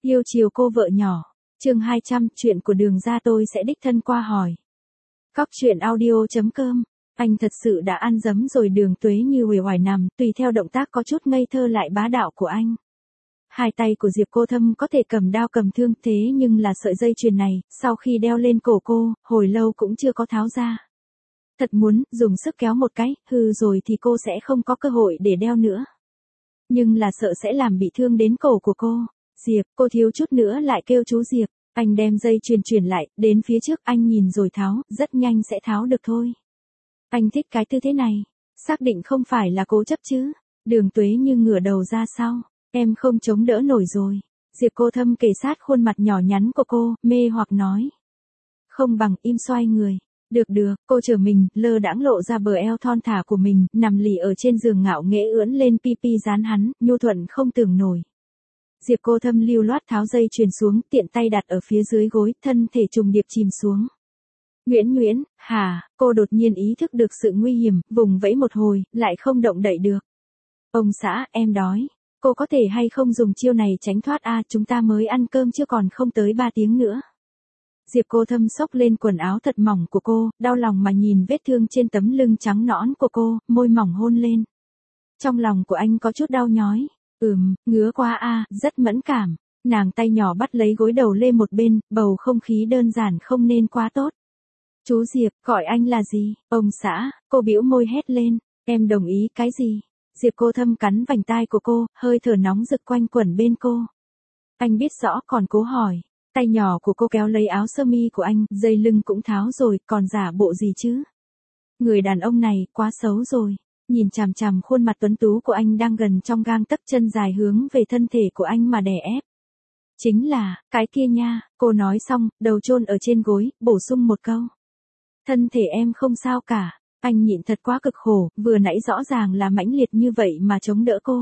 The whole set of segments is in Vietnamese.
Yêu chiều cô vợ nhỏ. Chương 200, chuyện của Đường Gia tôi sẽ đích thân qua hỏi. Cóc truyện audio.com. Anh thật sự đã ăn dấm rồi. Đường Tuế như uể oải nằm, tùy theo động tác có chút ngây thơ lại bá đạo của anh. Hai tay của Diệp Cô Thâm có thể cầm đao cầm thương, thế nhưng là sợi dây chuyền này, sau khi đeo lên cổ cô, hồi lâu cũng chưa có tháo ra. Thật muốn, dùng sức kéo một cái, hư rồi thì cô sẽ không có cơ hội để đeo nữa. Nhưng là sợ sẽ làm bị thương đến cổ của cô. Diệp, cô thiếu chút nữa lại kêu chú Diệp. Anh đem dây chuyền chuyển lại, đến phía trước anh nhìn rồi tháo, rất nhanh sẽ tháo được thôi. Anh thích cái tư thế này. Xác định không phải là cố chấp chứ. Đường Tuế như ngửa đầu ra sau. Em không chống đỡ nổi rồi. Diệp Cô Thâm kề sát khuôn mặt nhỏ nhắn của cô, mê hoặc nói. Không bằng im xoay người. Được, cô trở mình, lơ đãng lộ ra bờ eo thon thả của mình, nằm lì ở trên giường ngạo nghễ ưỡn lên pi dán hắn, nhu thuận không tưởng nổi. Diệp Cô Thâm lưu loát tháo dây chuyền xuống, tiện tay đặt ở phía dưới gối, thân thể trùng điệp chìm xuống. Nguyễn, cô đột nhiên ý thức được sự nguy hiểm, vùng vẫy một hồi, lại không động đậy được. Ông xã, em đói. Cô có thể hay không dùng chiêu này tránh thoát chúng ta mới ăn cơm chưa còn không tới 3 tiếng nữa. Diệp Cô Thâm xốc lên quần áo thật mỏng của cô, đau lòng mà nhìn vết thương trên tấm lưng trắng nõn của cô, môi mỏng hôn lên. Trong lòng của anh có chút đau nhói. Ngứa quá rất mẫn cảm. Nàng tay nhỏ bắt lấy gối đầu lê một bên, bầu không khí đơn giản không nên quá tốt. Chú Diệp, gọi anh là gì? Ông xã, cô bĩu môi hét lên. Em đồng ý cái gì? Diệp Cô Thâm cắn vành tai của cô, hơi thở nóng rực quanh quẩn bên cô. Anh biết rõ còn cố hỏi. Tay nhỏ của cô kéo lấy áo sơ mi của anh, dây lưng cũng tháo rồi, còn giả bộ gì chứ? Người đàn ông này, quá xấu rồi. Nhìn chằm chằm khuôn mặt tuấn tú của anh đang gần trong gang tấc, chân dài hướng về thân thể của anh mà đè ép. Chính là, cái kia nha, cô nói xong, đầu chôn ở trên gối, bổ sung một câu. Thân thể em không sao cả, anh nhịn thật quá cực khổ, vừa nãy rõ ràng là mãnh liệt như vậy mà chống đỡ cô.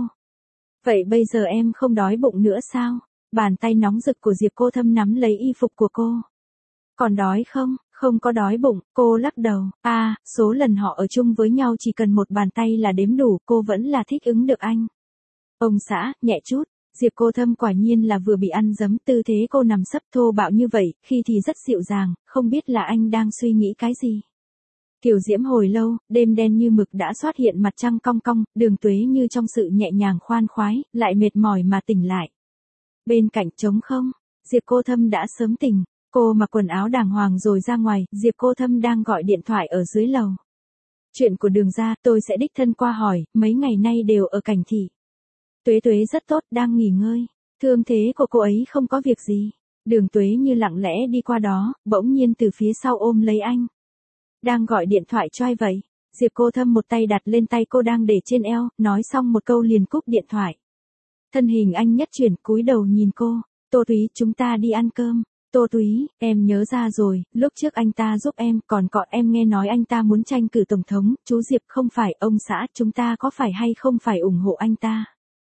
Vậy bây giờ em không đói bụng nữa sao? Bàn tay nóng rực của Diệp Cô Thâm nắm lấy y phục của cô. Còn đói không? Không có đói bụng, cô lắc đầu. Số lần họ ở chung với nhau chỉ cần một bàn tay là đếm đủ, cô vẫn là thích ứng được anh. Ông xã, nhẹ chút. Diệp Cô Thâm quả nhiên là vừa bị ăn dấm, tư thế cô nằm sấp thô bạo như vậy, khi thì rất dịu dàng, không biết là anh đang suy nghĩ cái gì. Kiều diễm hồi lâu, đêm đen như mực đã xuất hiện mặt trăng cong cong, Đường Tuế như trong sự nhẹ nhàng khoan khoái, lại mệt mỏi mà tỉnh lại. Bên cạnh trống không, Diệp Cô Thâm đã sớm tỉnh. Cô mặc quần áo đàng hoàng rồi ra ngoài, Diệp Cô Thâm đang gọi điện thoại ở dưới lầu. Chuyện của Đường Gia tôi sẽ đích thân qua hỏi, mấy ngày nay đều ở Cảnh Thị. Tuế rất tốt, đang nghỉ ngơi. Thương thế của cô ấy không có việc gì. Đường Tuế như lặng lẽ đi qua đó, bỗng nhiên từ phía sau ôm lấy anh. Đang gọi điện thoại cho ai vậy? Diệp Cô Thâm một tay đặt lên tay cô đang để trên eo, nói xong một câu liền cúp điện thoại. Thân hình anh nhất chuyển, cúi đầu nhìn cô. Tô Túy, chúng ta đi ăn cơm. Tô Túy, em nhớ ra rồi, lúc trước anh ta giúp em, còn em nghe nói anh ta muốn tranh cử tổng thống, chú Diệp không phải, ông xã, chúng ta có phải hay không phải ủng hộ anh ta?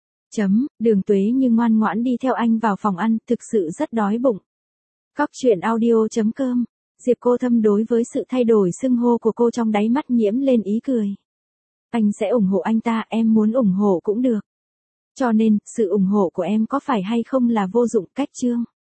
Đường Tuế như ngoan ngoãn đi theo anh vào phòng ăn, thực sự rất đói bụng. Cóc truyện audio.com. Diệp Cô Thâm đối với sự thay đổi xưng hô của cô trong đáy mắt nhiễm lên ý cười. Anh sẽ ủng hộ anh ta, em muốn ủng hộ cũng được. Cho nên, sự ủng hộ của em có phải hay không là vô dụng, cách chương.